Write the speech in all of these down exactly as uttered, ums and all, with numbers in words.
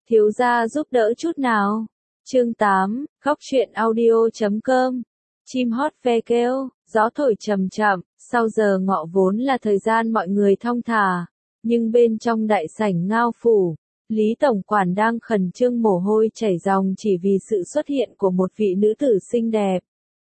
Thiếu gia giúp đỡ chút nào. Chương tám, Góc truyện audio chấm com. Chim hót ve kêu, gió thổi chậm chậm, sau giờ ngọ vốn là thời gian mọi người thong thả, nhưng bên trong đại sảnh Ngao phủ, Lý tổng quản đang khẩn trương mồ hôi chảy ròng chỉ vì sự xuất hiện của một vị nữ tử xinh đẹp.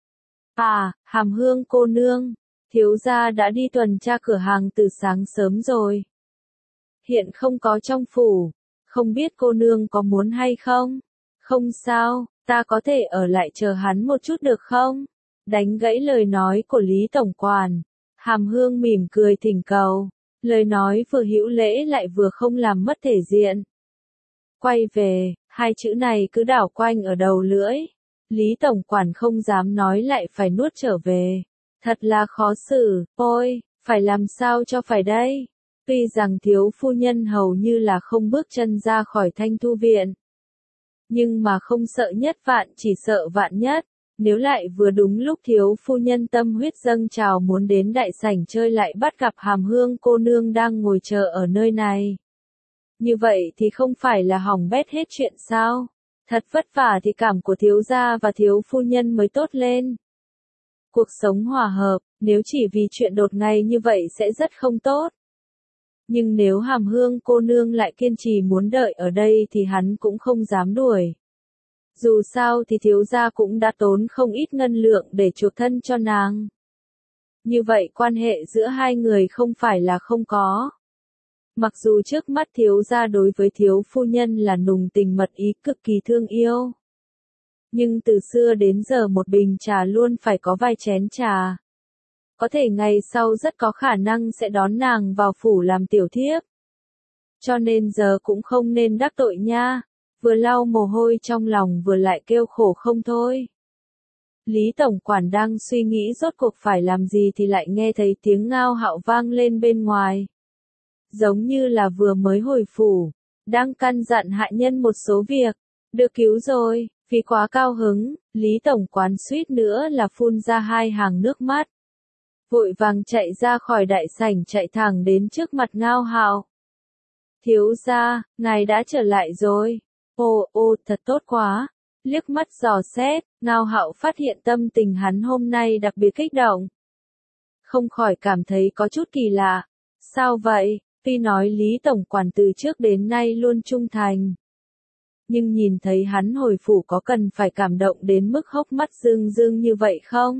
À, Hàm Hương cô nương, thiếu gia đã đi tuần tra cửa hàng từ sáng sớm rồi. Hiện không có trong phủ, không biết cô nương có muốn hay không? Không sao, ta có thể ở lại chờ hắn một chút được không? Đánh gãy lời nói của Lý tổng quản, Hàm Hương mỉm cười thỉnh cầu, lời nói vừa hữu lễ lại vừa không làm mất thể diện. Quay về, hai chữ này cứ đảo quanh ở đầu lưỡi. Lý tổng quản không dám nói lại phải nuốt trở về. Thật là khó xử, ôi, phải làm sao cho phải đây? Tuy rằng thiếu phu nhân hầu như là không bước chân ra khỏi Thanh Thu viện. Nhưng mà không sợ nhất vạn chỉ sợ vạn nhất. Nếu lại vừa đúng lúc thiếu phu nhân tâm huyết dâng trào muốn đến đại sảnh chơi lại bắt gặp Hàm Hương cô nương đang ngồi chờ ở nơi này. Như vậy thì không phải là hỏng bét hết chuyện sao? Thật vất vả thì cảm của thiếu gia và thiếu phu nhân mới tốt lên. Cuộc sống hòa hợp, nếu chỉ vì chuyện đột ngột như vậy sẽ rất không tốt. Nhưng nếu Hàm Hương cô nương lại kiên trì muốn đợi ở đây thì hắn cũng không dám đuổi. Dù sao thì thiếu gia cũng đã tốn không ít ngân lượng để chuộc thân cho nàng. Như vậy quan hệ giữa hai người không phải là không có. Mặc dù trước mắt thiếu gia đối với thiếu phu nhân là nùng tình mật ý cực kỳ thương yêu. Nhưng từ xưa đến giờ một bình trà luôn phải có vài chén trà. Có thể ngày sau rất có khả năng sẽ đón nàng vào phủ làm tiểu thiếp. Cho nên giờ cũng không nên đắc tội nha. Vừa lau mồ hôi trong lòng vừa lại kêu khổ không thôi. Lý tổng quản đang suy nghĩ rốt cuộc phải làm gì thì lại nghe thấy tiếng Ngao Hạo vang lên bên ngoài. Giống như là vừa mới hồi phủ, đang căn dặn hạ nhân một số việc. Được cứu rồi, vì quá cao hứng, Lý tổng quản suýt nữa là phun ra hai hàng nước mắt. Vội vàng chạy ra khỏi đại sảnh chạy thẳng đến trước mặt Ngao Hạo. Thiếu gia, ngài đã trở lại rồi. Ồ, ô, thật tốt quá. Liếc mắt dò xét, Ngao Hạo phát hiện tâm tình hắn hôm nay đặc biệt kích động. Không khỏi cảm thấy có chút kỳ lạ. Sao vậy? Tuy nói Lý tổng quản từ trước đến nay luôn trung thành. Nhưng nhìn thấy hắn hồi phủ có cần phải cảm động đến mức hốc mắt rưng rưng như vậy không?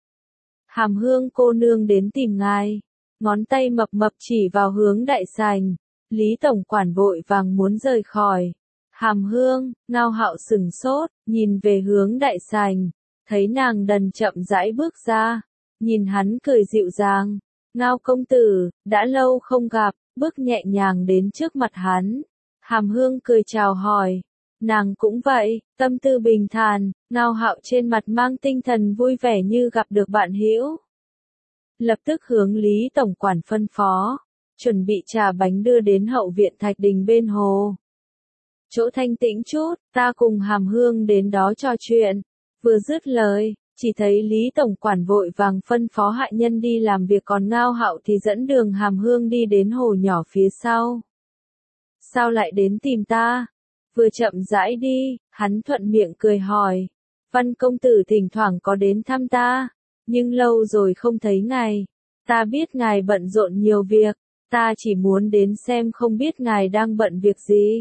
Hàm Hương cô nương đến tìm ngài. Ngón tay mập mập chỉ vào hướng đại sảnh. Lý tổng quản vội vàng muốn rời khỏi. Hàm Hương, Ngao Hạo sừng sốt, nhìn về hướng đại sảnh, thấy nàng đần chậm rãi bước ra, nhìn hắn cười dịu dàng, Ngao công tử, đã lâu không gặp, bước nhẹ nhàng đến trước mặt hắn. Hàm Hương cười chào hỏi, nàng cũng vậy, tâm tư bình thản, Ngao Hạo trên mặt mang tinh thần vui vẻ như gặp được bạn hữu. Lập tức hướng Lý tổng quản phân phó, chuẩn bị trà bánh đưa đến hậu viện Thạch Đình bên hồ. Chỗ thanh tĩnh chút, ta cùng Hàm Hương đến đó trò chuyện. Vừa dứt lời, chỉ thấy Lý tổng quản vội vàng phân phó hạ nhân đi làm việc còn Ngao Hạo thì dẫn đường Hàm Hương đi đến hồ nhỏ phía sau. Sao lại đến tìm ta? Vừa chậm rãi đi, hắn thuận miệng cười hỏi. Văn công tử thỉnh thoảng có đến thăm ta, nhưng lâu rồi không thấy ngài. Ta biết ngài bận rộn nhiều việc, ta chỉ muốn đến xem không biết ngài đang bận việc gì.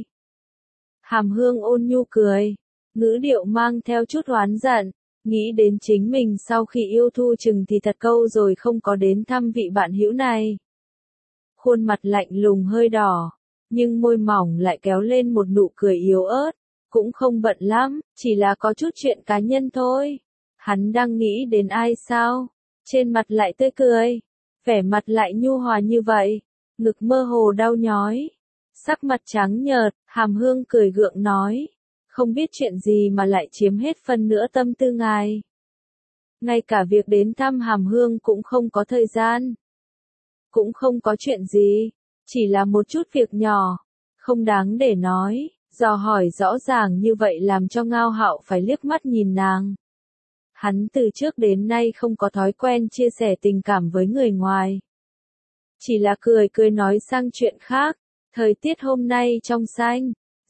Hàm Hương ôn nhu cười, ngữ điệu mang theo chút oán giận, nghĩ đến chính mình sau khi yêu Thu Trừng thì thật câu rồi không có đến thăm vị bạn hữu này. Khuôn mặt lạnh lùng hơi đỏ, nhưng môi mỏng lại kéo lên một nụ cười yếu ớt, cũng không bận lắm, chỉ là có chút chuyện cá nhân thôi. Hắn đang nghĩ đến ai sao? Trên mặt lại tươi cười, vẻ mặt lại nhu hòa như vậy, ngực mơ hồ đau nhói. Sắc mặt trắng nhợt, Hàm Hương cười gượng nói, không biết chuyện gì mà lại chiếm hết phân nửa tâm tư ngài. Ngay cả việc đến thăm Hàm Hương cũng không có thời gian. Cũng không có chuyện gì, chỉ là một chút việc nhỏ, không đáng để nói, dò hỏi rõ ràng như vậy làm cho Ngao Hạo phải liếc mắt nhìn nàng. Hắn từ trước đến nay không có thói quen chia sẻ tình cảm với người ngoài. Chỉ là cười cười nói sang chuyện khác. Thời tiết hôm nay trong xanh,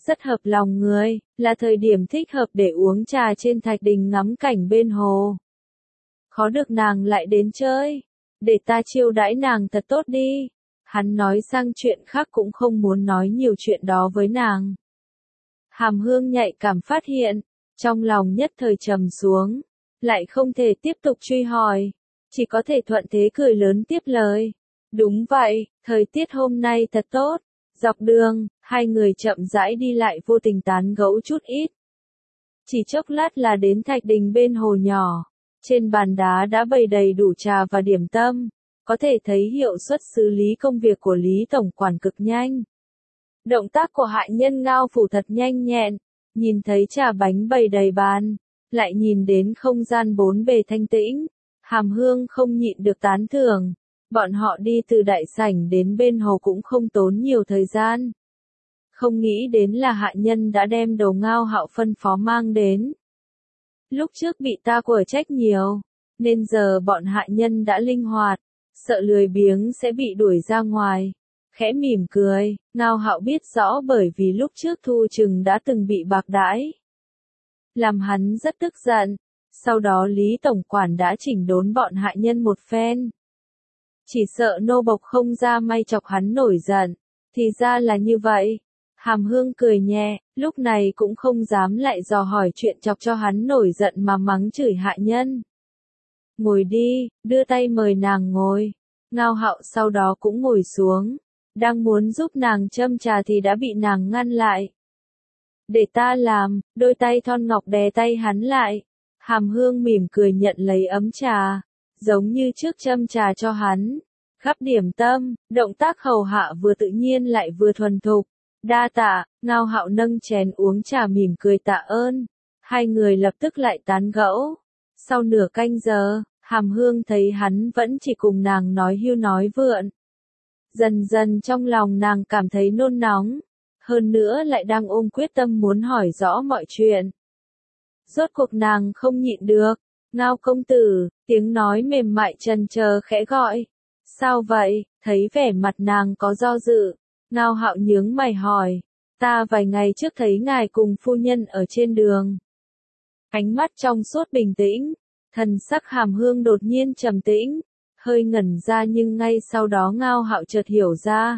rất hợp lòng người, là thời điểm thích hợp để uống trà trên thạch đình ngắm cảnh bên hồ. Khó được nàng lại đến chơi, để ta chiêu đãi nàng thật tốt đi. Hắn nói sang chuyện khác cũng không muốn nói nhiều chuyện đó với nàng. Hàm Hương nhạy cảm phát hiện, trong lòng nhất thời trầm xuống, lại không thể tiếp tục truy hỏi, chỉ có thể thuận thế cười lớn tiếp lời. Đúng vậy, thời tiết hôm nay thật tốt. Dọc đường, hai người chậm rãi đi lại vô tình tán gẫu chút ít. Chỉ chốc lát là đến thạch đình bên hồ nhỏ, trên bàn đá đã bày đầy đủ trà và điểm tâm, có thể thấy hiệu suất xử lý công việc của Lý Tổng Quản cực nhanh. Động tác của hạ nhân Ngao Phủ thật nhanh nhẹn, nhìn thấy trà bánh bày đầy bàn, lại nhìn đến không gian bốn bề thanh tĩnh, Hàm Hương không nhịn được tán thưởng. Bọn họ đi từ đại sảnh đến bên hồ cũng không tốn nhiều thời gian. Không nghĩ đến là hạ nhân đã đem đồ Ngao Hạo phân phó mang đến. Lúc trước bị ta quở trách nhiều, nên giờ bọn hạ nhân đã linh hoạt, sợ lười biếng sẽ bị đuổi ra ngoài. Khẽ mỉm cười, Ngao Hạo biết rõ bởi vì lúc trước Thu Trừng đã từng bị bạc đãi. Làm hắn rất tức giận, sau đó Lý Tổng Quản đã chỉnh đốn bọn hạ nhân một phen. Chỉ sợ nô bộc không ra may chọc hắn nổi giận, thì ra là như vậy. Hàm Hương cười nhẹ, lúc này cũng không dám lại dò hỏi chuyện chọc cho hắn nổi giận mà mắng chửi hạ nhân. Ngồi đi, đưa tay mời nàng ngồi. Ngao Hạo sau đó cũng ngồi xuống, đang muốn giúp nàng châm trà thì đã bị nàng ngăn lại. Để ta làm, đôi tay thon ngọc đè tay hắn lại. Hàm Hương mỉm cười nhận lấy ấm trà, giống như trước châm trà cho hắn. Khắp điểm tâm, động tác hầu hạ vừa tự nhiên lại vừa thuần thục. Đa tạ, Ngao Hạo nâng chén uống trà mỉm cười tạ ơn. Hai người lập tức lại tán gẫu. Sau nửa canh giờ, Hàm Hương thấy hắn vẫn chỉ cùng nàng nói hưu nói vượn. Dần dần trong lòng nàng cảm thấy nôn nóng, hơn nữa lại đang ôm quyết tâm muốn hỏi rõ mọi chuyện. Rốt cuộc nàng không nhịn được, Ngao công tử, tiếng nói mềm mại trần chờ khẽ gọi. Sao vậy, thấy vẻ mặt nàng có do dự, Ngao Hạo nhướng mày hỏi, ta vài ngày trước thấy ngài cùng phu nhân ở trên đường. Ánh mắt trong suốt bình tĩnh, thần sắc Hàm Hương đột nhiên trầm tĩnh, hơi ngẩn ra nhưng ngay sau đó Ngao Hạo chợt hiểu ra.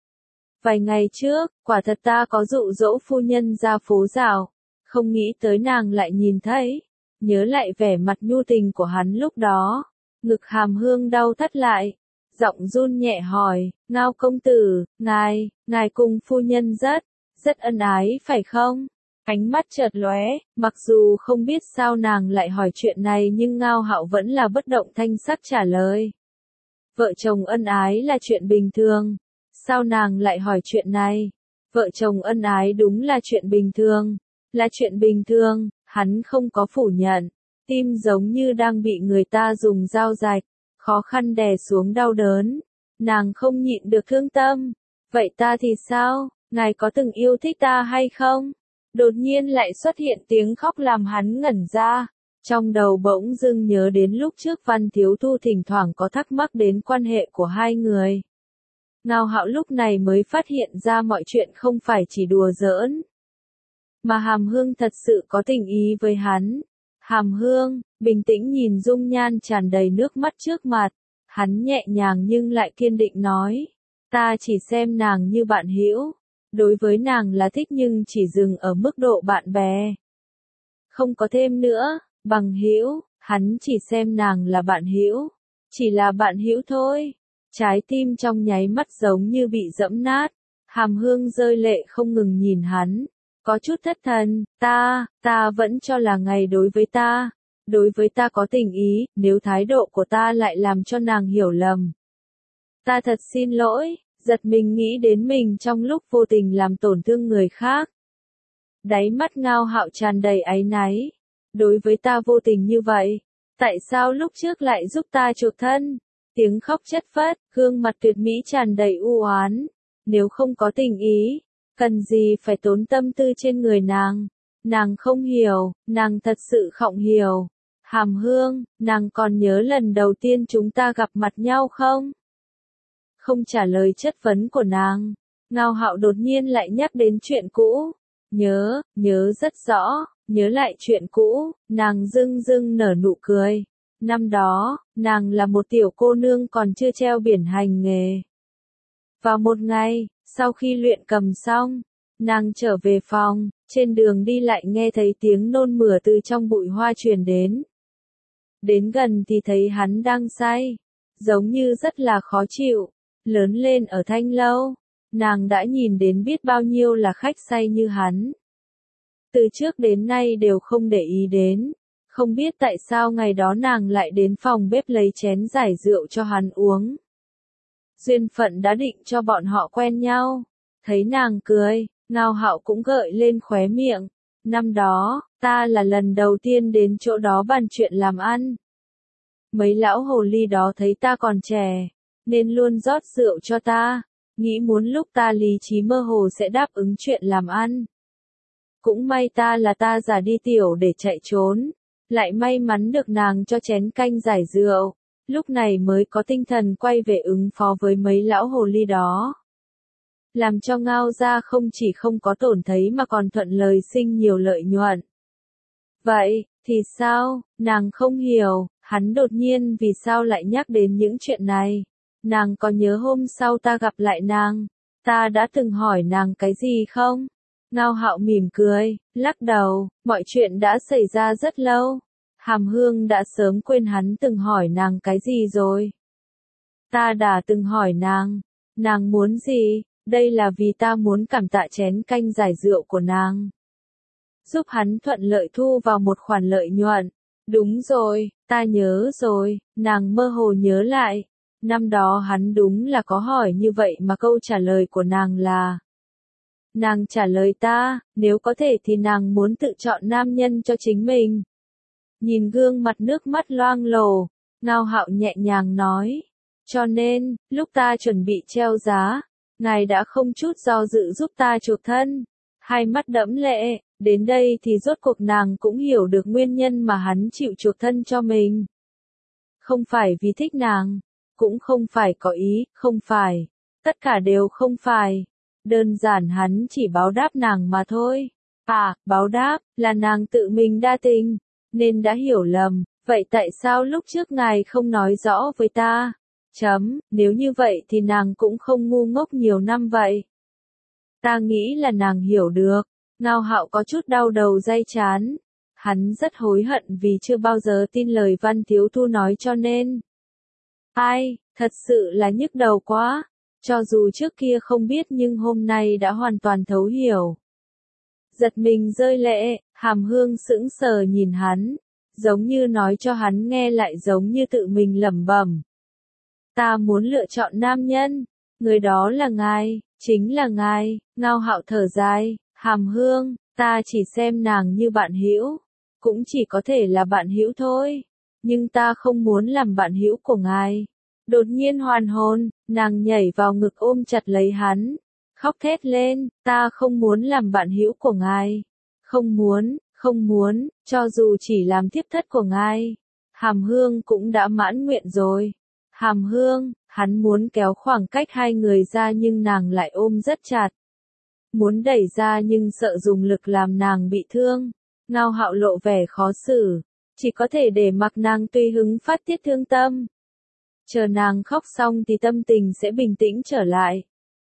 Vài ngày trước, quả thật ta có dụ dỗ phu nhân ra phố dạo, không nghĩ tới nàng lại nhìn thấy, nhớ lại vẻ mặt nhu tình của hắn lúc đó, ngực Hàm Hương đau thắt lại, giọng run nhẹ hỏi, Ngao công tử, ngài, ngài cùng phu nhân rất, rất ân ái phải không? Ánh mắt chợt lóe, mặc dù không biết sao nàng lại hỏi chuyện này nhưng Ngao Hạo vẫn là bất động thanh sắc trả lời. Vợ chồng ân ái là chuyện bình thường, sao nàng lại hỏi chuyện này? Vợ chồng ân ái đúng là chuyện bình thường, là chuyện bình thường, hắn không có phủ nhận, tim giống như đang bị người ta dùng dao rạch, khó khăn đè xuống đau đớn, nàng không nhịn được thương tâm. Vậy ta thì sao, ngài có từng yêu thích ta hay không? Đột nhiên lại xuất hiện tiếng khóc làm hắn ngẩn ra, trong đầu bỗng dưng nhớ đến lúc trước Văn Thiếu Thu thỉnh thoảng có thắc mắc đến quan hệ của hai người. Ngao Hạo lúc này mới phát hiện ra mọi chuyện không phải chỉ đùa giỡn, mà Hàm Hương thật sự có tình ý với hắn. Hàm Hương, bình tĩnh nhìn dung nhan tràn đầy nước mắt trước mặt, hắn nhẹ nhàng nhưng lại kiên định nói, ta chỉ xem nàng như bạn hữu, đối với nàng là thích nhưng chỉ dừng ở mức độ bạn bè. Không có thêm nữa, bằng hữu, hắn chỉ xem nàng là bạn hữu, chỉ là bạn hữu thôi. Trái tim trong nháy mắt giống như bị dẫm nát, Hàm Hương rơi lệ không ngừng nhìn hắn, có chút thất thần, ta, ta vẫn cho là ngài đối với ta, đối với ta có tình ý, nếu thái độ của ta lại làm cho nàng hiểu lầm. Ta thật xin lỗi, giật mình nghĩ đến mình trong lúc vô tình làm tổn thương người khác. Đáy mắt Ngao Hạo tràn đầy áy náy, đối với ta vô tình như vậy, tại sao lúc trước lại giúp ta chuộc thân? Tiếng khóc chất phất, gương mặt tuyệt mỹ tràn đầy u oán. Nếu không có tình ý, cần gì phải tốn tâm tư trên người nàng? Nàng không hiểu, nàng thật sự không hiểu. Hàm Hương, nàng còn nhớ lần đầu tiên chúng ta gặp mặt nhau không? Không trả lời chất vấn của nàng, Ngao Hạo đột nhiên lại nhắc đến chuyện cũ. Nhớ, nhớ rất rõ, nhớ lại chuyện cũ, nàng dưng dưng nở nụ cười. Năm đó, nàng là một tiểu cô nương còn chưa treo biển hành nghề. Vào một ngày, sau khi luyện cầm xong, nàng trở về phòng, trên đường đi lại nghe thấy tiếng nôn mửa từ trong bụi hoa truyền đến. Đến gần thì thấy hắn đang say, giống như rất là khó chịu, lớn lên ở Thanh Lâu, nàng đã nhìn đến biết bao nhiêu là khách say như hắn. Từ trước đến nay đều không để ý đến, không biết tại sao ngày đó nàng lại đến phòng bếp lấy chén giải rượu cho hắn uống. Duyên phận đã định cho bọn họ quen nhau, thấy nàng cười, Ngao Hạo cũng gợi lên khóe miệng, năm đó, ta là lần đầu tiên đến chỗ đó bàn chuyện làm ăn. Mấy lão hồ ly đó thấy ta còn trẻ, nên luôn rót rượu cho ta, nghĩ muốn lúc ta lý trí mơ hồ sẽ đáp ứng chuyện làm ăn. Cũng may ta là ta giả đi tiểu để chạy trốn, lại may mắn được nàng cho chén canh giải rượu, lúc này mới có tinh thần quay về ứng phó với mấy lão hồ ly đó. Làm cho Ngao gia không chỉ không có tổn thấy mà còn thuận lời sinh nhiều lợi nhuận. Vậy, thì sao, nàng không hiểu, hắn đột nhiên vì sao lại nhắc đến những chuyện này. Nàng có nhớ hôm sau ta gặp lại nàng, ta đã từng hỏi nàng cái gì không? Ngao Hạo mỉm cười, lắc đầu, mọi chuyện đã xảy ra rất lâu. Hàm Hương đã sớm quên hắn từng hỏi nàng cái gì rồi. Ta đã từng hỏi nàng, nàng muốn gì, đây là vì ta muốn cảm tạ chén canh giải rượu của nàng. Giúp hắn thuận lợi thu vào một khoản lợi nhuận. Đúng rồi, ta nhớ rồi, nàng mơ hồ nhớ lại. Năm đó hắn đúng là có hỏi như vậy mà câu trả lời của nàng là. Nàng trả lời ta, nếu có thể thì nàng muốn tự chọn nam nhân cho chính mình. Nhìn gương mặt nước mắt loang lổ, Ngao Hạo nhẹ nhàng nói. Cho nên, lúc ta chuẩn bị treo giá, ngài đã không chút do dự giúp ta chuộc thân. Hai mắt đẫm lệ, đến đây thì rốt cuộc nàng cũng hiểu được nguyên nhân mà hắn chịu chuộc thân cho mình. Không phải vì thích nàng, cũng không phải có ý, không phải. Tất cả đều không phải. Đơn giản hắn chỉ báo đáp nàng mà thôi. À, báo đáp, là nàng tự mình đa tình, nên đã hiểu lầm. Vậy tại sao lúc trước ngài không nói rõ với ta? Chấm, nếu như vậy thì nàng cũng không ngu ngốc nhiều năm vậy. Ta nghĩ là nàng hiểu được. Ngao Hạo có chút đau đầu day chán. Hắn rất hối hận vì chưa bao giờ tin lời Văn Thiếu Thu nói cho nên. Ai, thật sự là nhức đầu quá. Cho dù trước kia không biết nhưng hôm nay đã hoàn toàn thấu hiểu. Giật mình rơi lệ, Hàm Hương sững sờ nhìn hắn, giống như nói cho hắn nghe lại giống như tự mình lẩm bẩm. Ta muốn lựa chọn nam nhân, người đó là ngài, chính là ngài. Ngao Hạo thở dài, Hàm Hương, ta chỉ xem nàng như bạn hữu, cũng chỉ có thể là bạn hữu thôi, nhưng ta không muốn làm bạn hữu của ngài. Đột nhiên hoàn hồn, nàng nhảy vào ngực ôm chặt lấy hắn, khóc thét lên, ta không muốn làm bạn hữu của ngài. Không muốn, không muốn, cho dù chỉ làm thiếp thất của ngài. Hàm Hương cũng đã mãn nguyện rồi. Hàm Hương, hắn muốn kéo khoảng cách hai người ra nhưng nàng lại ôm rất chặt. Muốn đẩy ra nhưng sợ dùng lực làm nàng bị thương. Ngao Hạo lộ vẻ khó xử, chỉ có thể để mặc nàng tùy hứng phát tiết thương tâm. Chờ nàng khóc xong thì tâm tình sẽ bình tĩnh trở lại.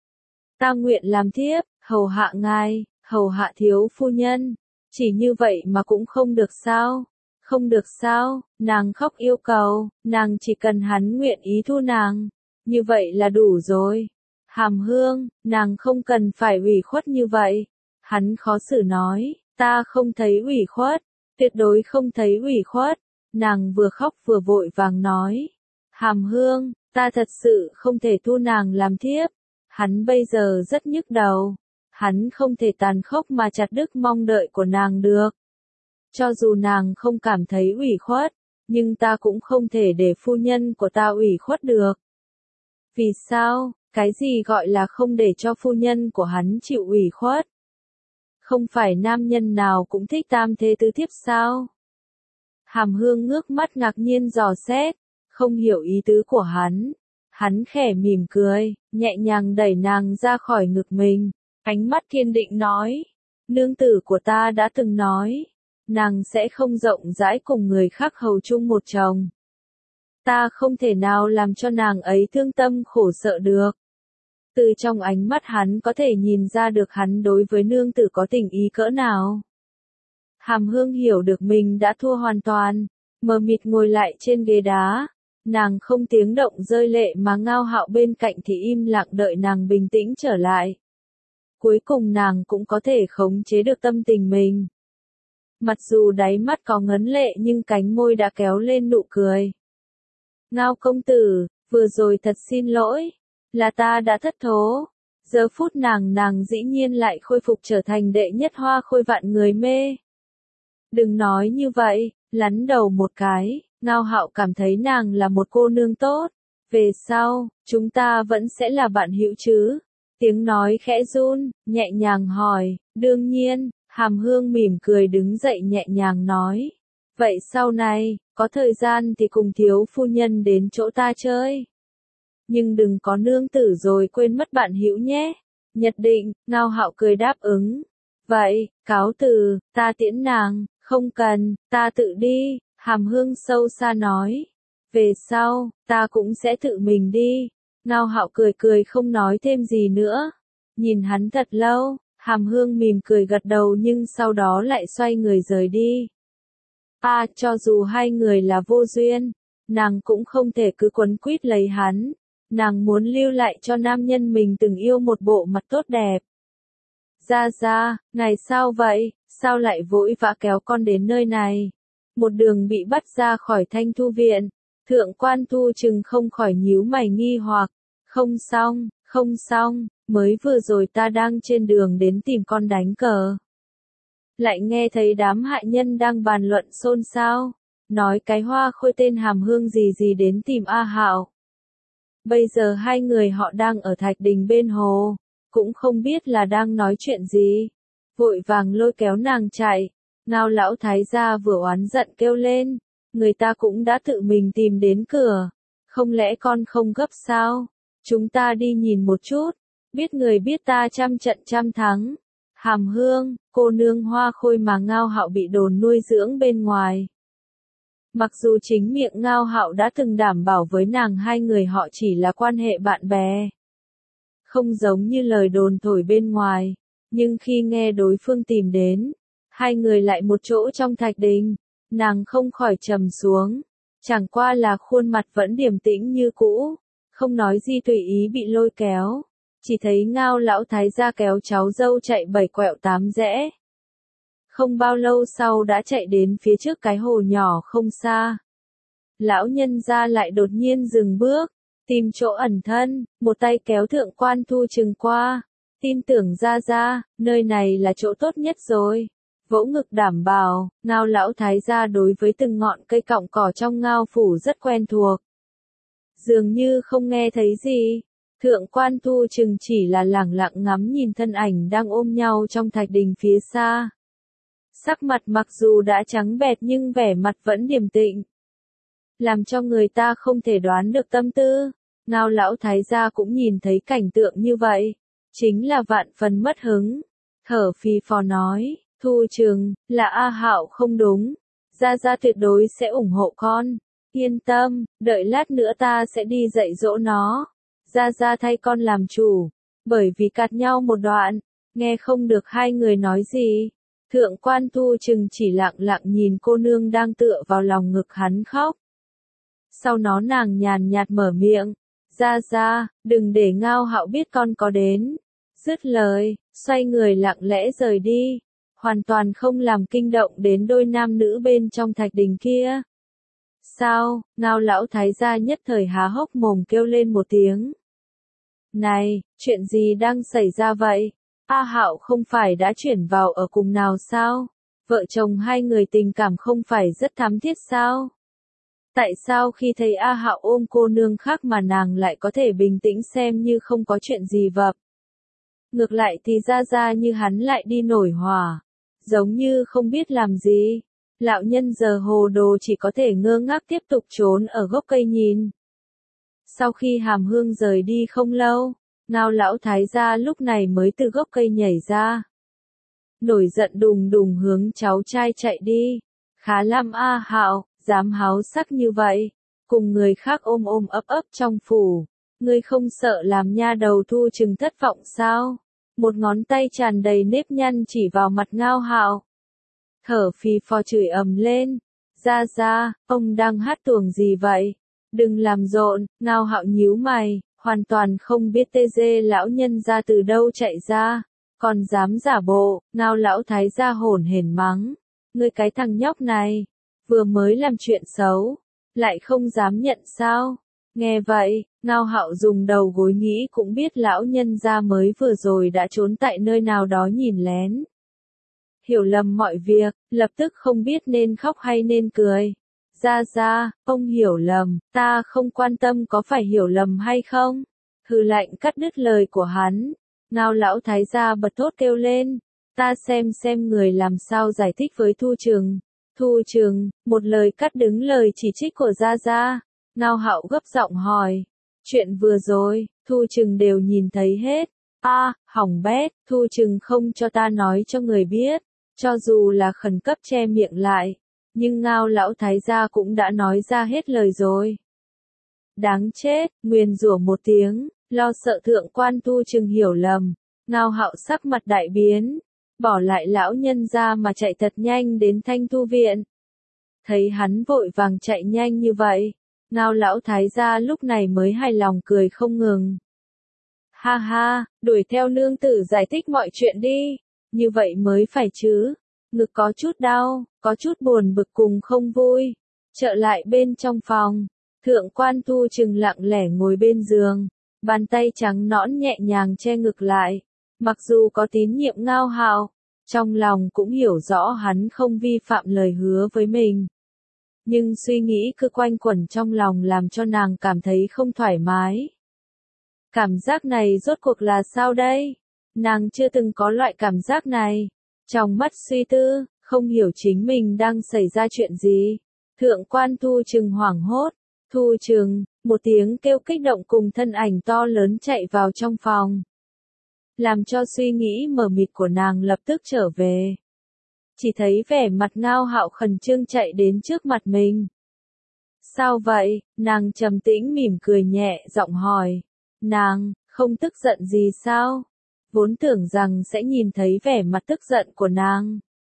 Ta nguyện làm thiếp, hầu hạ ngài, hầu hạ thiếu phu nhân. Chỉ như vậy mà cũng không được sao? Không được sao? Nàng khóc yêu cầu, nàng chỉ cần hắn nguyện ý thu nàng. Như vậy là đủ rồi. Hàm Hương, nàng không cần phải ủy khuất như vậy. Hắn khó xử nói, ta không thấy ủy khuất, tuyệt đối không thấy ủy khuất. Nàng vừa khóc vừa vội vàng nói. Hàm Hương, ta thật sự không thể thu nàng làm thiếp. Hắn bây giờ rất nhức đầu. Hắn không thể tàn khốc mà chặt đứt mong đợi của nàng được. Cho dù nàng không cảm thấy ủy khuất, nhưng ta cũng không thể để phu nhân của ta ủy khuất được. Vì sao? Cái gì gọi là không để cho phu nhân của hắn chịu ủy khuất? Không phải nam nhân nào cũng thích tam thế tứ thiếp sao? Hàm Hương ngước mắt ngạc nhiên dò xét, không hiểu ý tứ của hắn. Hắn khẽ mỉm cười, nhẹ nhàng đẩy nàng ra khỏi ngực mình, ánh mắt kiên định nói, Nương tử của ta đã từng nói, nàng sẽ không rộng rãi cùng người khác hầu chung một chồng. Ta không thể nào làm cho nàng ấy thương tâm khổ sợ được. Từ trong ánh mắt hắn có thể nhìn ra được hắn đối với nương tử có tình ý cỡ nào. Hàm Hương hiểu được mình đã thua hoàn toàn, mờ mịt ngồi lại trên ghế đá. Nàng không tiếng động rơi lệ mà Ngao Hạo bên cạnh thì im lặng đợi nàng bình tĩnh trở lại. Cuối cùng nàng cũng có thể khống chế được tâm tình mình. Mặc dù đáy mắt có ngấn lệ nhưng cánh môi đã kéo lên nụ cười. Ngao công tử, vừa rồi thật xin lỗi, là ta đã thất thố. Giờ phút nàng nàng dĩ nhiên lại khôi phục trở thành đệ nhất hoa khôi vạn người mê. Đừng nói như vậy, lắn đầu một cái, Ngao Hạo cảm thấy nàng là một cô nương tốt. Về sau, chúng ta vẫn sẽ là bạn hữu chứ? Tiếng nói khẽ run, nhẹ nhàng hỏi, đương nhiên, Hàm Hương mỉm cười đứng dậy nhẹ nhàng nói. Vậy sau này, có thời gian thì cùng thiếu phu nhân đến chỗ ta chơi. Nhưng đừng có nương tử rồi quên mất bạn hữu nhé. Nhất định, Ngao Hạo cười đáp ứng. Vậy, cáo từ, ta tiễn nàng, không cần, ta tự đi, Hàm Hương sâu xa nói. Về sau, ta cũng sẽ tự mình đi. Ngao Hạo cười cười không nói thêm gì nữa. Nhìn hắn thật lâu, Hàm Hương mỉm cười gật đầu nhưng sau đó lại xoay người rời đi. À, cho dù hai người là vô duyên, nàng cũng không thể cứ quấn quýt lấy hắn. Nàng muốn lưu lại cho nam nhân mình từng yêu một bộ mặt tốt đẹp. Ra ra, ngày sao vậy, sao lại vội vã kéo con đến nơi này? Một đường bị bắt ra khỏi Thanh Thu viện, Thượng Quan Thu Trừng không khỏi nhíu mày nghi hoặc. Không xong, không xong, mới vừa rồi ta đang trên đường đến tìm con đánh cờ. Lại nghe thấy đám hại nhân đang bàn luận xôn xao, nói cái hoa khôi tên Hàm Hương gì gì đến tìm A Hạo. Bây giờ hai người họ đang ở Thạch Đình bên hồ, cũng không biết là đang nói chuyện gì. Vội vàng lôi kéo nàng chạy, Ngao lão thái gia vừa oán giận kêu lên, người ta cũng đã tự mình tìm đến cửa, không lẽ con không gấp sao? Chúng ta đi nhìn một chút, biết người biết ta trăm trận trăm thắng. Hàm Hương, cô nương hoa khôi mà Ngao Hạo bị đồn nuôi dưỡng bên ngoài. Mặc dù chính miệng Ngao Hạo đã từng đảm bảo với nàng hai người họ chỉ là quan hệ bạn bè. Không giống như lời đồn thổi bên ngoài, nhưng khi nghe đối phương tìm đến, hai người lại một chỗ trong Thạch Đình, nàng không khỏi trầm xuống. Chẳng qua là khuôn mặt vẫn điềm tĩnh như cũ, không nói gì tùy ý bị lôi kéo. Chỉ thấy Ngao lão thái gia kéo cháu dâu chạy bảy quẹo tám rẽ. Không bao lâu sau đã chạy đến phía trước cái hồ nhỏ không xa. Lão nhân gia lại đột nhiên dừng bước, tìm chỗ ẩn thân, một tay kéo Thượng Quan Thu Trừng qua. Tin tưởng ra ra, nơi này là chỗ tốt nhất rồi. Vỗ ngực đảm bảo, Ngao lão thái gia đối với từng ngọn cây cọng cỏ trong Ngao phủ rất quen thuộc. Dường như không nghe thấy gì. Thượng Quan Thu Trừng chỉ là lẳng lặng ngắm nhìn thân ảnh đang ôm nhau trong Thạch Đình phía xa. Sắc mặt mặc dù đã trắng bệch nhưng vẻ mặt vẫn điềm tĩnh, làm cho người ta không thể đoán được tâm tư. Ngao lão thái gia cũng nhìn thấy cảnh tượng như vậy, chính là vạn phần mất hứng, thở phì phò nói, Thu Trừng, là A Hạo không đúng, gia gia tuyệt đối sẽ ủng hộ con, yên tâm, đợi lát nữa ta sẽ đi dạy dỗ nó, gia gia thay con làm chủ. Bởi vì cạt nhau một đoạn, nghe không được hai người nói gì. Thượng Quan Thu Trừng chỉ lặng lặng nhìn cô nương đang tựa vào lòng ngực hắn khóc. Sau đó nàng nhàn nhạt mở miệng, ra ra, đừng để Ngao Hạo biết con có đến. Dứt lời, xoay người lặng lẽ rời đi, hoàn toàn không làm kinh động đến đôi nam nữ bên trong Thạch Đình kia. Sao, Ngao lão thái gia nhất thời há hốc mồm kêu lên một tiếng. Này, chuyện gì đang xảy ra vậy? A Hạo không phải đã chuyển vào ở cùng nào sao? Vợ chồng hai người tình cảm không phải rất thắm thiết sao? Tại sao khi thấy A Hạo ôm cô nương khác mà nàng lại có thể bình tĩnh xem như không có chuyện gì vậy? Ngược lại thì ra ra như hắn lại đi nổi hỏa, giống như không biết làm gì. Lão nhân giờ hồ đồ chỉ có thể ngơ ngác tiếp tục trốn ở gốc cây nhìn. Sau khi Hàm Hương rời đi không lâu, Ngao lão thái gia lúc này mới từ gốc cây nhảy ra. nổi giận đùng đùng hướng cháu trai chạy đi. Khá lắm a Hạo, dám háo sắc như vậy, cùng người khác ôm ôm ấp ấp trong phủ, ngươi không sợ làm nha đầu Thu Trừng thất vọng sao? Một ngón tay tràn đầy nếp nhăn chỉ vào mặt Ngao Hạo. Thở phì phò chửi ầm lên, ra ra, ông đang hát tuồng gì vậy? Đừng làm rộn. Ngao Hạo nhíu mày, hoàn toàn không biết tê dê lão nhân ra từ đâu chạy ra, còn dám giả bộ. Ngao lão thái gia hổn hển mắng, ngươi cái thằng nhóc này, vừa mới làm chuyện xấu, lại không dám nhận sao? Nghe vậy, Ngao Hạo dùng đầu gối nghĩ cũng biết lão nhân gia mới vừa rồi đã trốn tại nơi nào đó nhìn lén. Hiểu lầm mọi việc, lập tức không biết nên khóc hay nên cười. Ra ra, ông hiểu lầm, ta không quan tâm có phải hiểu lầm hay không. Hừ lạnh cắt đứt lời của hắn. Ngao lão thái gia bật thốt kêu lên, ta xem xem người làm sao giải thích với Thu Trừng. Thu Trừng, một lời cắt đứng lời chỉ trích của Gia Gia. Ngao Hạo gấp giọng hỏi, chuyện vừa rồi, Thu Trừng đều nhìn thấy hết. A, à, hỏng bét, Thu Trừng không cho ta nói cho người biết, cho dù là khẩn cấp che miệng lại, nhưng Ngao lão thái gia cũng đã nói ra hết lời rồi. Đáng chết, nguyền rủa một tiếng, lo sợ thượng quan Thu Trừng hiểu lầm. Ngao Hạo sắc mặt đại biến, bỏ lại lão nhân ra mà chạy thật nhanh đến Thanh Thu viện. Thấy hắn vội vàng chạy nhanh như vậy, Ngao lão thái gia lúc này mới hài lòng cười không ngừng. Ha ha, đuổi theo nương tử giải thích mọi chuyện đi, như vậy mới phải chứ. Ngực có chút đau, có chút buồn bực cùng không vui. Trở lại bên trong phòng, thượng quan Thu Trừng lặng lẻ ngồi bên giường, bàn tay trắng nõn nhẹ nhàng che ngực lại. Mặc dù có tín nhiệm Ngao Hạo, trong lòng cũng hiểu rõ hắn không vi phạm lời hứa với mình. Nhưng suy nghĩ cứ quanh quẩn trong lòng làm cho nàng cảm thấy không thoải mái. Cảm giác này rốt cuộc là sao đây? Nàng chưa từng có loại cảm giác này. Trong mắt suy tư, không hiểu chính mình đang xảy ra chuyện gì. Thượng quan Thu Trừng hoảng hốt. Thu Trừng, một tiếng kêu kích động cùng thân ảnh to lớn chạy vào trong phòng. Làm cho suy nghĩ mờ mịt của nàng lập tức trở về. Chỉ thấy vẻ mặt Ngao Hạo khẩn trương chạy đến trước mặt mình. Sao vậy? Nàng trầm tĩnh mỉm cười nhẹ giọng hỏi. Nàng, không tức giận gì sao? Vốn tưởng rằng sẽ nhìn thấy vẻ mặt tức giận của nàng.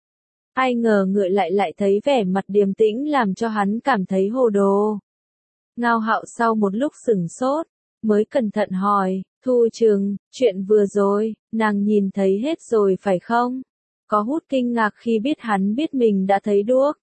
Ai ngờ ngựa lại lại thấy vẻ mặt điềm tĩnh làm cho hắn cảm thấy hồ đồ. Ngao Hạo sau một lúc sửng sốt, mới cẩn thận hỏi, Thu Trừng, chuyện vừa rồi, nàng nhìn thấy hết rồi phải không? Có hút kinh ngạc khi biết hắn biết mình đã thấy đuốc.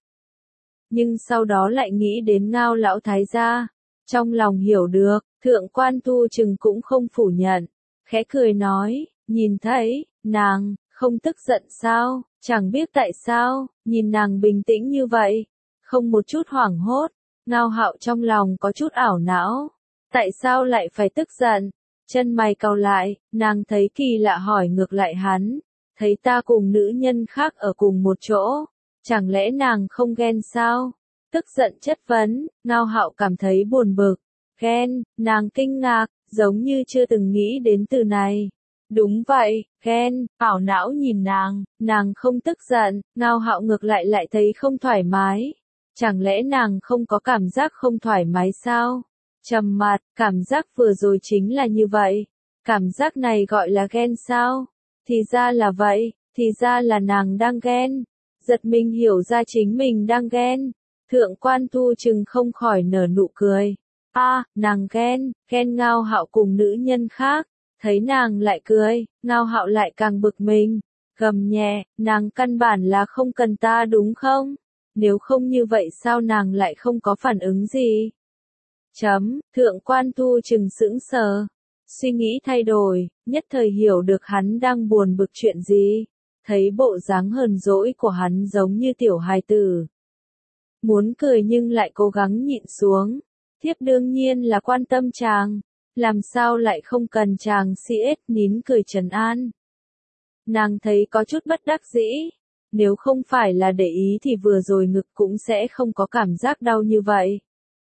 Nhưng sau đó lại nghĩ đến Ngao lão thái gia. Trong lòng hiểu được, thượng quan Thu Trừng cũng không phủ nhận. Khẽ cười nói, nhìn thấy, nàng, không tức giận sao, chẳng biết tại sao, nhìn nàng bình tĩnh như vậy, không một chút hoảng hốt. Ngao Hạo trong lòng có chút ảo não. Tại sao lại phải tức giận? Chân mày cau lại, nàng thấy kỳ lạ hỏi ngược lại hắn. Thấy ta cùng nữ nhân khác ở cùng một chỗ, chẳng lẽ nàng không ghen sao? Tức giận chất vấn, Ngao Hạo cảm thấy buồn bực. Ghen, nàng kinh ngạc, giống như chưa từng nghĩ đến từ này. Đúng vậy, ghen, ảo não nhìn nàng, nàng không tức giận, Ngao Hạo ngược lại lại thấy không thoải mái. Chẳng lẽ nàng không có cảm giác không thoải mái sao? Trầm mặt, cảm giác vừa rồi chính là như vậy. Cảm giác này gọi là ghen sao? Thì ra là vậy, thì ra là nàng đang ghen. Giật mình hiểu ra chính mình đang ghen. Thượng quan Thu Trừng không khỏi nở nụ cười. A, à, nàng ghen, ghen Ngao Hạo cùng nữ nhân khác. Thấy nàng lại cười, Ngao Hạo lại càng bực mình. Gầm nhẹ, nàng căn bản là không cần ta đúng không? Nếu không như vậy sao nàng lại không có phản ứng gì? Chấm, thượng quan Thu Trừng sững sờ. Suy nghĩ thay đổi, nhất thời hiểu được hắn đang buồn bực chuyện gì. Thấy bộ dáng hờn dỗi của hắn giống như tiểu hài tử. Muốn cười nhưng lại cố gắng nhịn xuống. Thiếp đương nhiên là quan tâm chàng. Làm sao lại không cần chàng si ết nín cười trấn an. Nàng thấy có chút bất đắc dĩ. Nếu không phải là để ý thì vừa rồi ngực cũng sẽ không có cảm giác đau như vậy.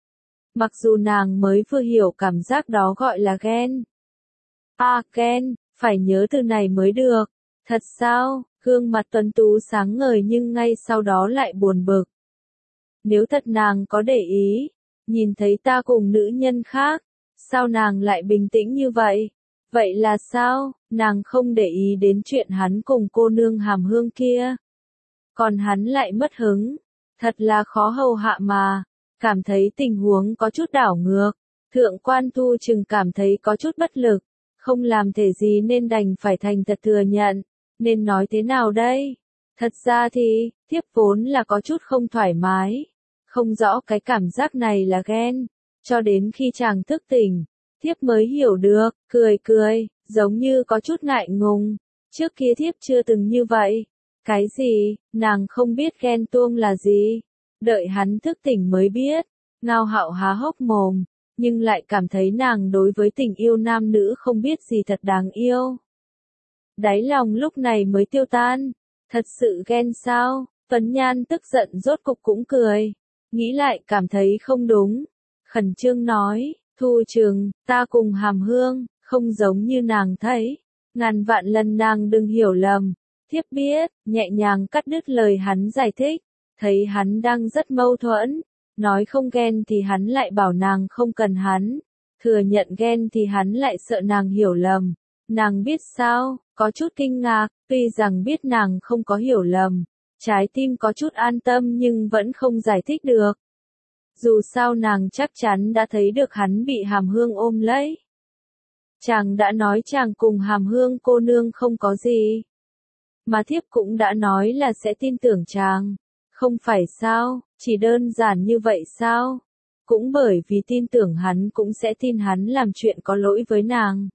Mặc dù nàng mới vừa hiểu cảm giác đó gọi là ghen. À, ghen, phải nhớ từ này mới được. Thật sao, gương mặt tuấn tú sáng ngời nhưng ngay sau đó lại buồn bực. Nếu thật nàng có để ý, nhìn thấy ta cùng nữ nhân khác, sao nàng lại bình tĩnh như vậy? Vậy là sao, nàng không để ý đến chuyện hắn cùng cô nương Hàm Hương kia? Còn hắn lại mất hứng, thật là khó hầu hạ mà, cảm thấy tình huống có chút đảo ngược. Thượng quan Thu Trừng cảm thấy có chút bất lực, không làm thể gì nên đành phải thành thật thừa nhận, nên nói thế nào đây? Thật ra thì, thiếp vốn là có chút không thoải mái, không rõ cái cảm giác này là ghen, cho đến khi chàng thức tỉnh, thiếp mới hiểu được, cười cười, giống như có chút ngại ngùng, trước kia thiếp chưa từng như vậy. Cái gì, nàng không biết ghen tuông là gì? Đợi hắn thức tỉnh mới biết, Ngao Hạo há hốc mồm, nhưng lại cảm thấy nàng đối với tình yêu nam nữ không biết gì thật đáng yêu. Đáy lòng lúc này mới tiêu tan, thật sự ghen sao? Tuấn Nhan tức giận rốt cục cũng cười, nghĩ lại cảm thấy không đúng, khẩn trương nói, Thu Trừng, ta cùng Hàm Hương, không giống như nàng thấy, ngàn vạn lần nàng đừng hiểu lầm, thiếp biết, nhẹ nhàng cắt đứt lời hắn giải thích, thấy hắn đang rất mâu thuẫn, nói không ghen thì hắn lại bảo nàng không cần hắn, thừa nhận ghen thì hắn lại sợ nàng hiểu lầm, nàng biết sao, có chút kinh ngạc, tuy rằng biết nàng không có hiểu lầm, trái tim có chút an tâm nhưng vẫn không giải thích được. Dù sao nàng chắc chắn đã thấy được hắn bị Hàm Hương ôm lấy. Chàng đã nói chàng cùng Hàm Hương cô nương không có gì. Mà thiếp cũng đã nói là sẽ tin tưởng chàng. Không phải sao, chỉ đơn giản như vậy sao? Cũng bởi vì tin tưởng hắn cũng sẽ tin hắn làm chuyện có lỗi với nàng.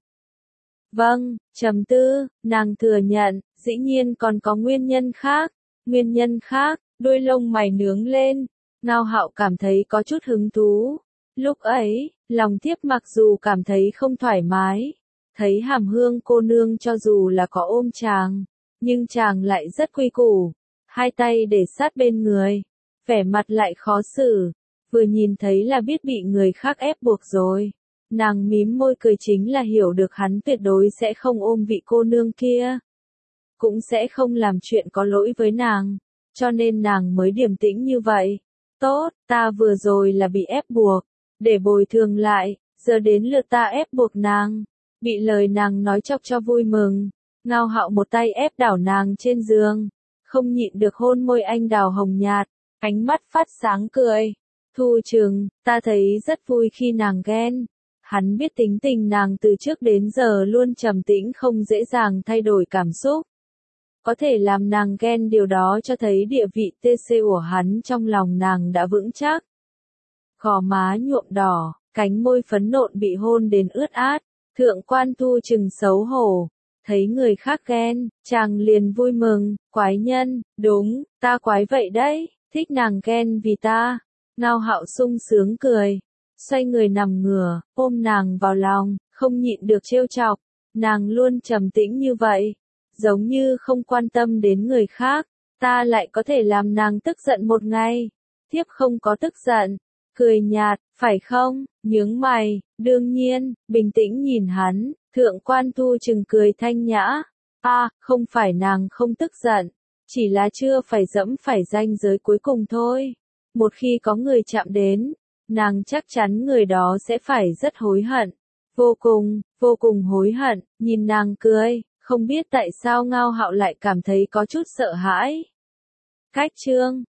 Vâng, trầm tư, nàng thừa nhận, dĩ nhiên còn có nguyên nhân khác. Nguyên nhân khác, đôi lông mày nướng lên. Ngao Hạo cảm thấy có chút hứng thú. Lúc ấy, lòng thiếp mặc dù cảm thấy không thoải mái, thấy Hàm Hương cô nương cho dù là có ôm chàng, nhưng chàng lại rất quy củ, hai tay để sát bên người, vẻ mặt lại khó xử, vừa nhìn thấy là biết bị người khác ép buộc rồi. Nàng mím môi cười chính là hiểu được hắn tuyệt đối sẽ không ôm vị cô nương kia, cũng sẽ không làm chuyện có lỗi với nàng, cho nên nàng mới điềm tĩnh như vậy. Tốt, ta vừa rồi là bị ép buộc, để bồi thường lại, giờ đến lượt ta ép buộc nàng. Bị lời nàng nói chọc cho vui mừng, Ngao Hạo một tay ép đảo nàng trên giường, không nhịn được hôn môi anh đào hồng nhạt, ánh mắt phát sáng cười. Thu Trừng, ta thấy rất vui khi nàng ghen. Hắn biết tính tình nàng từ trước đến giờ luôn trầm tĩnh không dễ dàng thay đổi cảm xúc. Có thể làm nàng ghen điều đó cho thấy địa vị tê xê của hắn trong lòng nàng đã vững chắc. Gò má nhuộm đỏ, cánh môi phấn nộn bị hôn đến ướt át, thượng quan Thu Trừng xấu hổ, thấy người khác ghen, chàng liền vui mừng, quái nhân, đúng, ta quái vậy đấy, thích nàng ghen vì ta. Ngao Hạo sung sướng cười, xoay người nằm ngửa, ôm nàng vào lòng, không nhịn được trêu chọc, nàng luôn trầm tĩnh như vậy, giống như không quan tâm đến người khác, ta lại có thể làm nàng tức giận một ngày. Thiếp không có tức giận, cười nhạt, phải không, nhướng mày, đương nhiên, bình tĩnh nhìn hắn, thượng quan Thu Trừng cười thanh nhã, a, không phải nàng không tức giận, chỉ là chưa phải dẫm phải ranh giới cuối cùng thôi. Một khi có người chạm đến, nàng chắc chắn người đó sẽ phải rất hối hận, vô cùng, vô cùng hối hận, nhìn nàng cười. Không biết tại sao Ngao Hạo lại cảm thấy có chút sợ hãi. Cách chương